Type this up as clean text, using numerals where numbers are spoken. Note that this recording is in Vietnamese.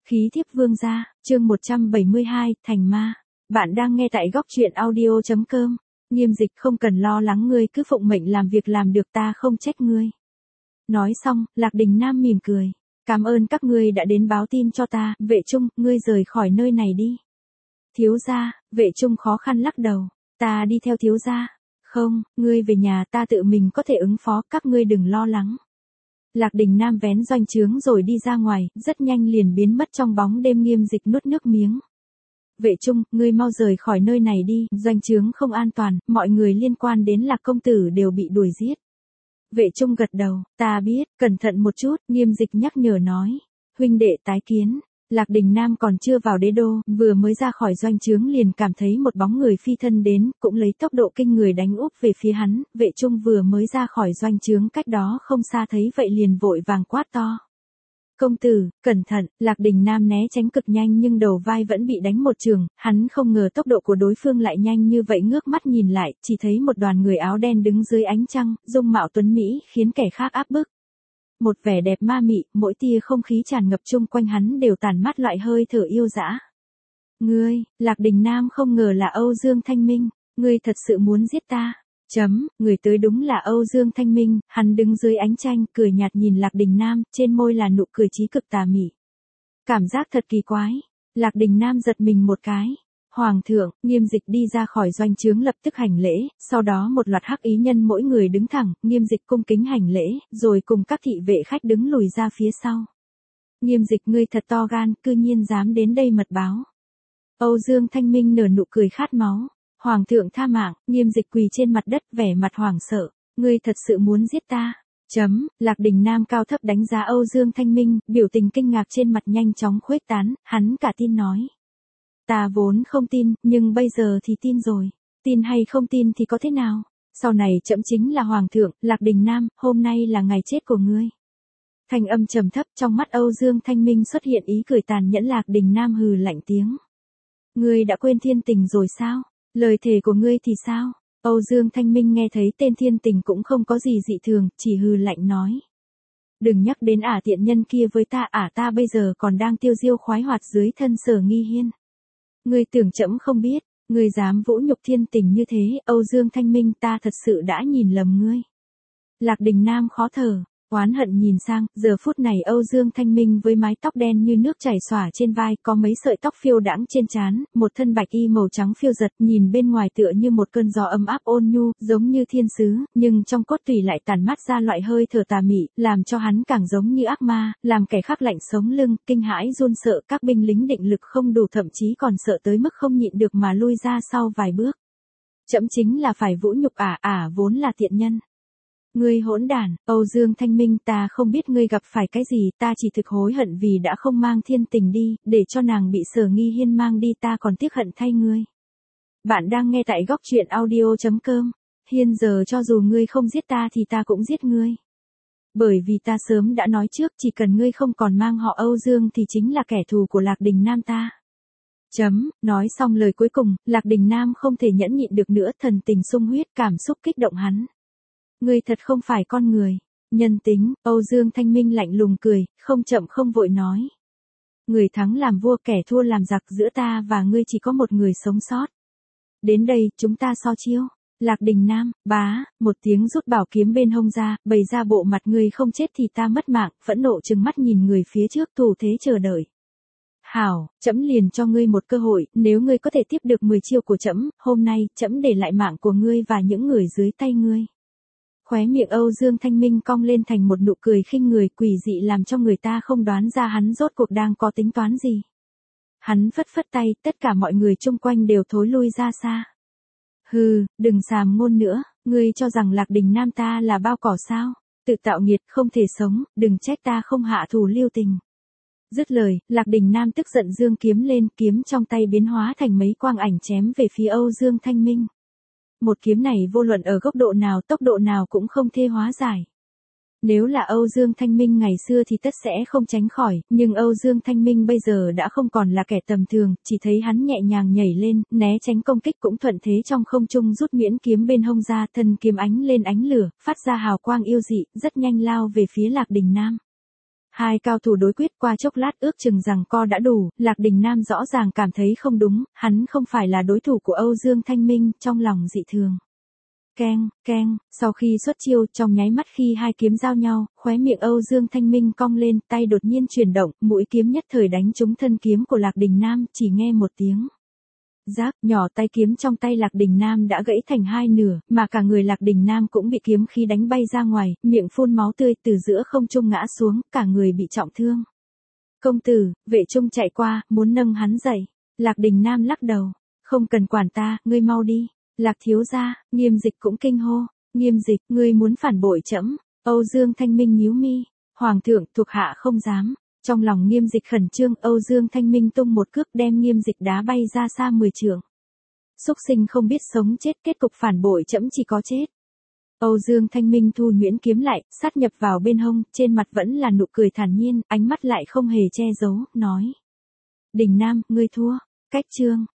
Khí thiếp vương gia, chương 172, thành ma. Bạn đang nghe tại góc truyện audio.com. Nghiêm Dịch, không cần lo lắng, ngươi cứ phụng mệnh làm việc làm được, ta không trách ngươi. Nói xong, Lạc Đình Nam mỉm cười. Cảm ơn các ngươi đã đến báo tin cho ta. Vệ Trung, ngươi rời khỏi nơi này đi. Thiếu gia. Vệ Trung khó khăn lắc đầu. Ta đi theo thiếu gia. Không, ngươi về nhà, ta tự mình có thể ứng phó, các ngươi đừng lo lắng. Lạc Đình Nam vén doanh trướng rồi đi ra ngoài, rất nhanh liền biến mất trong bóng đêm. Nghiêm Dịch nuốt nước miếng. Vệ Trung, ngươi mau rời khỏi nơi này đi, doanh trướng không an toàn, mọi người liên quan đến Lạc công tử đều bị đuổi giết. Vệ Trung gật đầu, ta biết, cẩn thận một chút. Nghiêm Dịch nhắc nhở nói. Huynh đệ tái kiến. Lạc Đình Nam còn chưa vào đế đô, vừa mới ra khỏi doanh trướng liền cảm thấy một bóng người phi thân đến, cũng lấy tốc độ kinh người đánh úp về phía hắn. Vệ Trung vừa mới ra khỏi doanh trướng cách đó không xa thấy vậy liền vội vàng quát to. Công tử, cẩn thận. Lạc Đình Nam né tránh cực nhanh nhưng đầu vai vẫn bị đánh một trường, hắn không ngờ tốc độ của đối phương lại nhanh như vậy, ngước mắt nhìn lại, chỉ thấy một đoàn người áo đen đứng dưới ánh trăng, dung mạo tuấn mỹ, khiến kẻ khác áp bức. Một vẻ đẹp ma mị, mỗi tia không khí tràn ngập chung quanh hắn đều tản mát loại hơi thở yêu dã. Ngươi, Lạc Đình Nam không ngờ là Âu Dương Thanh Minh, ngươi thật sự muốn giết ta. Người tới đúng là Âu Dương Thanh Minh, hắn đứng dưới ánh trăng, cười nhạt nhìn Lạc Đình Nam, trên môi là nụ cười chí cực tà mị. Cảm giác thật kỳ quái. Lạc Đình Nam giật mình một cái. Hoàng thượng. Nghiêm Dịch đi ra khỏi doanh trướng lập tức hành lễ, sau đó một loạt hắc ý nhân mỗi người đứng thẳng, Nghiêm Dịch cung kính hành lễ, rồi cùng các thị vệ khách đứng lùi ra phía sau. Nghiêm Dịch, ngươi thật to gan, cư nhiên dám đến đây mật báo. Âu Dương Thanh Minh nở nụ cười khát máu. Hoàng thượng tha mạng. Nghiêm Dịch quỳ trên mặt đất, vẻ mặt hoảng sợ. Ngươi thật sự muốn giết ta? Lạc Đình Nam cao thấp đánh giá Âu Dương Thanh Minh, biểu tình kinh ngạc trên mặt nhanh chóng khuếch tán, hắn cả tin nói. Ta vốn không tin, nhưng bây giờ thì tin rồi. Tin hay không tin thì có thế nào? Sau này trẫm chính là hoàng thượng. Lạc Đình Nam, hôm nay là ngày chết của ngươi. Thanh âm trầm thấp, trong mắt Âu Dương Thanh Minh xuất hiện ý cười tàn nhẫn. Lạc Đình Nam hừ lạnh tiếng. Ngươi đã quên thiên tình rồi sao? Lời thề của ngươi thì sao? Âu Dương Thanh Minh nghe thấy tên thiên tình cũng không có gì dị thường, chỉ hừ lạnh nói. Đừng nhắc đến tiện nhân kia với ta, ta bây giờ còn đang tiêu diêu khoái hoạt dưới thân Sở Nghi Hiên. Ngươi tưởng trẫm không biết, ngươi dám vũ nhục thiên tình như thế, Âu Dương Thanh Minh, ta thật sự đã nhìn lầm ngươi. Lạc Đình Nam khó thở, oán hận nhìn sang, giờ phút này Âu Dương Thanh Minh với mái tóc đen như nước chảy xõa trên vai, có mấy sợi tóc phiêu đãng trên trán, một thân bạch y màu trắng phiêu giật, nhìn bên ngoài tựa như một cơn gió ấm áp ôn nhu, giống như thiên sứ, nhưng trong cốt tủy lại tản mát ra loại hơi thở tà mị, làm cho hắn càng giống như ác ma, làm kẻ khác lạnh sống lưng, kinh hãi run sợ. Các binh lính định lực không đủ, thậm chí còn sợ tới mức không nhịn được mà lui ra sau vài bước. Trẫm chính là phải vũ nhục vốn là tiện nhân. Ngươi hỗn đản. Âu Dương Thanh Minh, ta không biết ngươi gặp phải cái gì, ta chỉ thực hối hận vì đã không mang thiên tình đi, để cho nàng bị Sở Nghi Hiên mang đi, ta còn tiếc hận thay ngươi. Bạn đang nghe tại góc truyện audio.com. Hiện giờ cho dù ngươi không giết ta thì ta cũng giết ngươi. Bởi vì ta sớm đã nói trước, chỉ cần ngươi không còn mang họ Âu Dương thì chính là kẻ thù của Lạc Đình Nam ta. Nói xong lời cuối cùng, Lạc Đình Nam không thể nhẫn nhịn được nữa, thần tình sung huyết, cảm xúc kích động hắn. Ngươi thật không phải con người. Nhân tính. Âu Dương Thanh Minh lạnh lùng cười, không chậm không vội nói. Người thắng làm vua, kẻ thua làm giặc, giữa ta và ngươi chỉ có một người sống sót. Đến đây, chúng ta so chiêu. Lạc Đình Nam, một tiếng rút bảo kiếm bên hông ra, bày ra bộ mặt ngươi không chết thì ta mất mạng, phẫn nộ trừng mắt nhìn người phía trước, thủ thế chờ đợi. Hảo, trẫm liền cho ngươi một cơ hội, nếu ngươi có thể tiếp được 10 chiêu của trẫm, hôm nay, trẫm để lại mạng của ngươi và những người dưới tay ngươi. Khóe miệng Âu Dương Thanh Minh cong lên thành một nụ cười khinh người quỷ dị, làm cho người ta không đoán ra hắn rốt cuộc đang có tính toán gì. Hắn phất phất tay, tất cả mọi người chung quanh đều thối lui ra xa. Hừ, đừng xàm ngôn nữa, ngươi cho rằng Lạc Đình Nam ta là bao cỏ sao? Tự tạo nghiệt, không thể sống, đừng trách ta không hạ thủ lưu tình. Dứt lời, Lạc Đình Nam tức giận giương kiếm lên, kiếm trong tay biến hóa thành mấy quang ảnh chém về phía Âu Dương Thanh Minh. Một kiếm này vô luận ở góc độ nào, tốc độ nào cũng không thể hóa giải. Nếu là Âu Dương Thanh Minh ngày xưa thì tất sẽ không tránh khỏi, nhưng Âu Dương Thanh Minh bây giờ đã không còn là kẻ tầm thường, chỉ thấy hắn nhẹ nhàng nhảy lên, né tránh công kích, cũng thuận thế trong không trung rút nhuyễn kiếm bên hông ra, thân kiếm ánh lên ánh lửa, phát ra hào quang yêu dị, rất nhanh lao về phía Lạc Đình Nam. Hai cao thủ đối quyết qua chốc lát ước chừng rằng co đã đủ, Lạc Đình Nam rõ ràng cảm thấy không đúng, hắn không phải là đối thủ của Âu Dương Thanh Minh, trong lòng dị thường. Keng, keng, sau khi xuất chiêu, trong nháy mắt khi hai kiếm giao nhau, khóe miệng Âu Dương Thanh Minh cong lên, tay đột nhiên chuyển động, mũi kiếm nhất thời đánh trúng thân kiếm của Lạc Đình Nam, chỉ nghe một tiếng. Rác, nhỏ tay kiếm trong tay Lạc Đình Nam đã gãy thành hai nửa, mà cả người Lạc Đình Nam cũng bị kiếm khí đánh bay ra ngoài, miệng phun máu tươi từ giữa không trung ngã xuống, cả người bị trọng thương. Công tử, vệ trung chạy qua, muốn nâng hắn dậy. Lạc Đình Nam lắc đầu. Không cần quản ta, ngươi mau đi. Lạc thiếu gia, Nghiêm Dịch cũng kinh hô. Nghiêm Dịch, ngươi muốn phản bội trẫm? Âu Dương Thanh Minh nhíu mi. Hoàng thượng, thuộc hạ không dám. Trong lòng Nghiêm Dịch khẩn trương, Âu Dương Thanh Minh tung một cước đem Nghiêm Dịch đá bay ra xa 10 trượng. Súc sinh không biết sống chết, kết cục phản bội trẫm chỉ có chết. Âu Dương Thanh Minh thu nhuyễn kiếm lại, sát nhập vào bên hông, trên mặt vẫn là nụ cười thản nhiên, ánh mắt lại không hề che giấu, nói. Đình Nam, ngươi thua. Cách chương.